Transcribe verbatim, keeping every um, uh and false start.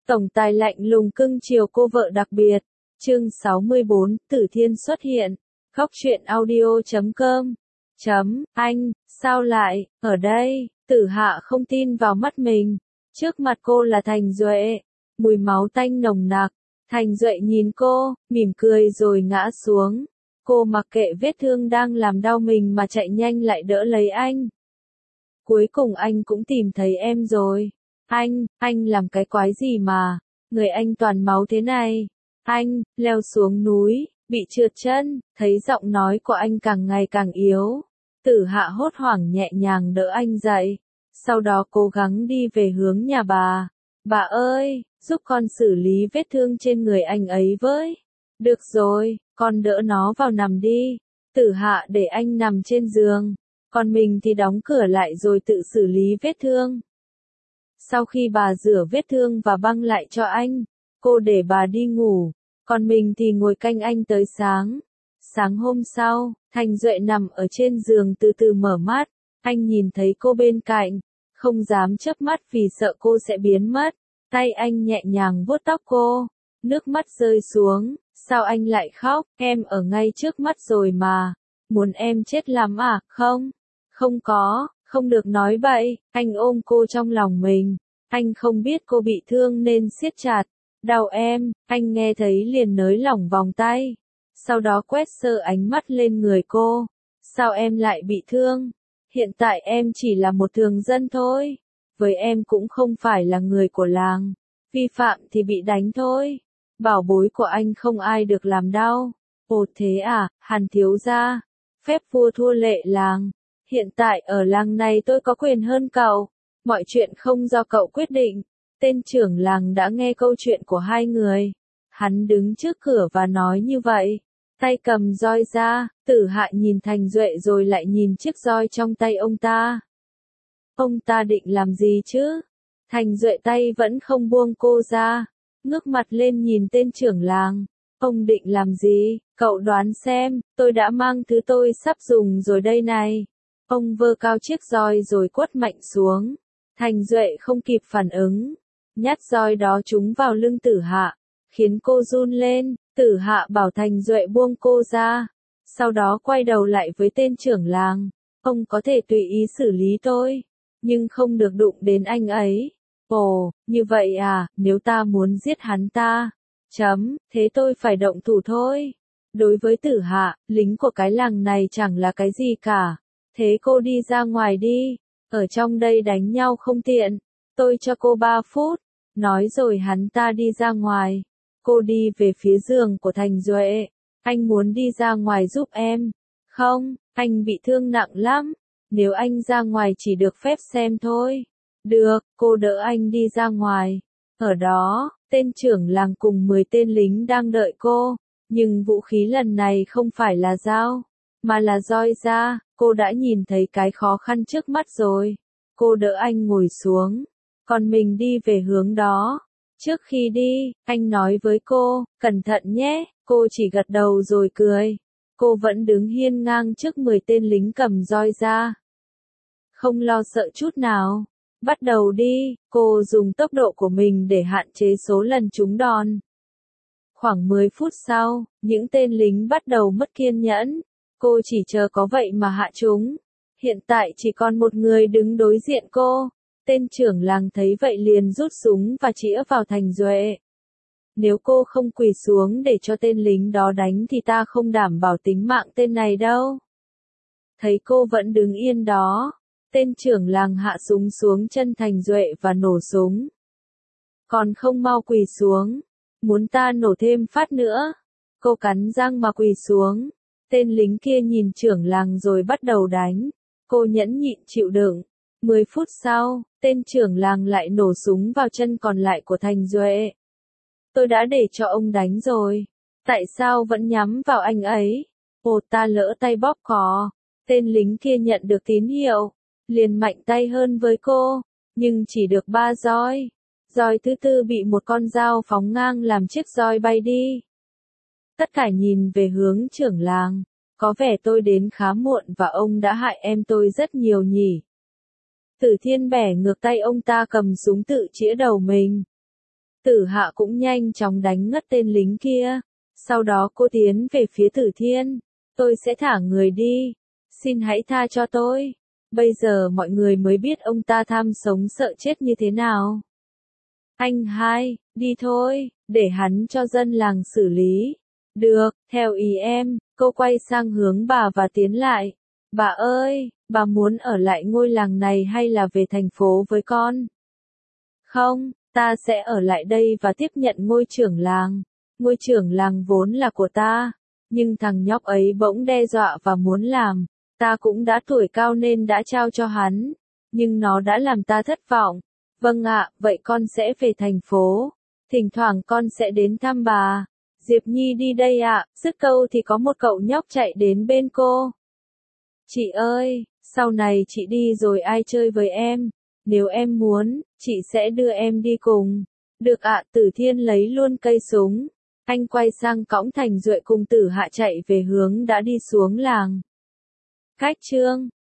Tổng tài lạnh lùng cưng chiều cô vợ đặc biệt. Chương sáu mươi bốn, Tử Thiên xuất hiện. Góc truyện audio chấm com. Chấm, anh, sao lại, ở đây, Tử Hạ không tin vào mắt mình. Trước mặt cô là Thành Duệ. Mùi máu tanh nồng nặc. Thành Duệ nhìn cô, mỉm cười rồi ngã xuống. Cô mặc kệ vết thương đang làm đau mình mà chạy nhanh lại đỡ lấy anh. Cuối cùng anh cũng tìm thấy em rồi. Anh, anh làm cái quái gì mà, người anh toàn máu thế này. Anh, leo xuống núi, bị trượt chân, thấy giọng nói của anh càng ngày càng yếu. Tử Hạ hốt hoảng nhẹ nhàng đỡ anh dậy. Sau đó cố gắng đi về hướng nhà bà. Bà ơi, giúp con xử lý vết thương trên người anh ấy với. Được rồi, con đỡ nó vào nằm đi. Tử Hạ để anh nằm trên giường. Còn mình thì đóng cửa lại rồi tự xử lý vết thương. Sau khi bà rửa vết thương và băng lại cho anh, cô để bà đi ngủ, còn mình thì ngồi canh anh tới sáng. Sáng hôm sau, Thành Duệ nằm ở trên giường từ từ mở mắt, anh nhìn thấy cô bên cạnh, không dám chớp mắt vì sợ cô sẽ biến mất. Tay anh nhẹ nhàng vuốt tóc cô, nước mắt rơi xuống, sao anh lại khóc, em ở ngay trước mắt rồi mà, muốn em chết lắm à, không? Không có. Không được nói bậy, anh ôm cô trong lòng mình. Anh không biết cô bị thương nên siết chặt. Đau em, anh nghe thấy liền nới lỏng vòng tay. Sau đó quét sơ ánh mắt lên người cô. Sao em lại bị thương? Hiện tại em chỉ là một thường dân thôi. Với em cũng không phải là người của làng. Vi phạm thì bị đánh thôi. Bảo bối của anh không ai được làm đau. Ồ thế à, Hàn thiếu gia. Phép vua thua lệ làng. Hiện tại ở làng này tôi có quyền hơn cậu, mọi chuyện không do cậu quyết định. Tên trưởng làng đã nghe câu chuyện của hai người. Hắn đứng trước cửa và nói như vậy. Tay cầm roi ra, Tử Hạ nhìn Thành Duệ rồi lại nhìn chiếc roi trong tay ông ta. Ông ta định làm gì chứ? Thành Duệ tay vẫn không buông cô ra, ngước mặt lên nhìn tên trưởng làng. Ông định làm gì? Cậu đoán xem, tôi đã mang thứ tôi sắp dùng rồi đây này. Ông vơ cao chiếc roi rồi quất mạnh xuống. Thành Duệ không kịp phản ứng. Nhát roi đó trúng vào lưng Tử Hạ, khiến cô run lên. Tử Hạ bảo Thành Duệ buông cô ra. Sau đó quay đầu lại với tên trưởng làng. Ông có thể tùy ý xử lý tôi, nhưng không được đụng đến anh ấy. Ồ, như vậy à, nếu ta muốn giết hắn ta. Chấm, thế tôi phải động thủ thôi. Đối với Tử Hạ, lính của cái làng này chẳng là cái gì cả. Thế cô đi ra ngoài đi, ở trong đây đánh nhau không tiện, tôi cho cô ba phút, nói rồi hắn ta đi ra ngoài. Cô đi về phía giường của Thành Duệ, anh muốn đi ra ngoài giúp em. Không, anh bị thương nặng lắm, nếu anh ra ngoài chỉ được phép xem thôi. Được, cô đỡ anh đi ra ngoài. Ở đó, tên trưởng làng cùng mười tên lính đang đợi cô, nhưng vũ khí lần này không phải là dao, mà là roi da. Cô đã nhìn thấy cái khó khăn trước mắt rồi. Cô đỡ anh ngồi xuống, còn mình đi về hướng đó. Trước khi đi, anh nói với cô, cẩn thận nhé, cô chỉ gật đầu rồi cười. Cô vẫn đứng hiên ngang trước mười tên lính cầm roi ra. Không lo sợ chút nào. Bắt đầu đi, cô dùng tốc độ của mình để hạn chế số lần trúng đòn. Khoảng mười phút sau, những tên lính bắt đầu mất kiên nhẫn. Cô chỉ chờ có vậy mà hạ chúng. Hiện tại chỉ còn một người đứng đối diện cô. Tên trưởng làng thấy vậy liền rút súng và chĩa vào Thành Duệ. Nếu cô không quỳ xuống để cho tên lính đó đánh thì ta không đảm bảo tính mạng tên này đâu. Thấy cô vẫn đứng yên đó, tên trưởng làng hạ súng xuống chân Thành Duệ và nổ súng. Còn không mau quỳ xuống, muốn ta nổ thêm phát nữa. Cô cắn răng mà quỳ xuống. Tên lính kia nhìn trưởng làng rồi bắt đầu đánh. Cô nhẫn nhịn chịu đựng. Mười phút sau, tên trưởng làng lại nổ súng vào chân còn lại của Thành Duệ. Tôi đã để cho ông đánh rồi. Tại sao vẫn nhắm vào anh ấy? Ồ, ta lỡ tay bóp cò. Tên lính kia nhận được tín hiệu, liền mạnh tay hơn với cô, nhưng chỉ được ba roi. Roi thứ tư bị một con dao phóng ngang làm chiếc roi bay đi. Tất cả nhìn về hướng trưởng làng. Có vẻ tôi đến khá muộn và ông đã hại em tôi rất nhiều nhỉ. Tử Thiên bẻ ngược tay ông ta cầm súng tự chĩa đầu mình. Tử Hạ cũng nhanh chóng đánh ngất tên lính kia. Sau đó cô tiến về phía Tử Thiên. Tôi sẽ thả người đi. Xin hãy tha cho tôi. Bây giờ mọi người mới biết ông ta tham sống sợ chết như thế nào. Anh hai, đi thôi, để hắn cho dân làng xử lý. Được, theo ý em, cô quay sang hướng bà và tiến lại. Bà ơi, bà muốn ở lại ngôi làng này hay là về thành phố với con? Không, ta sẽ ở lại đây và tiếp nhận ngôi trưởng làng. Ngôi trưởng làng vốn là của ta, nhưng thằng nhóc ấy bỗng đe dọa và muốn làm. Ta cũng đã tuổi cao nên đã trao cho hắn, nhưng nó đã làm ta thất vọng. Vâng ạ, vậy con sẽ về thành phố. Thỉnh thoảng con sẽ đến thăm bà. Diệp Nhi đi đây ạ, dứt câu thì có một cậu nhóc chạy đến bên cô. Chị ơi, sau này chị đi rồi ai chơi với em? Nếu em muốn, chị sẽ đưa em đi cùng. Được ạ, Tử Thiên lấy luôn cây súng. Anh quay sang cõng Thành Duệ cùng Tử Hạ chạy về hướng đã đi xuống làng. Khách trương.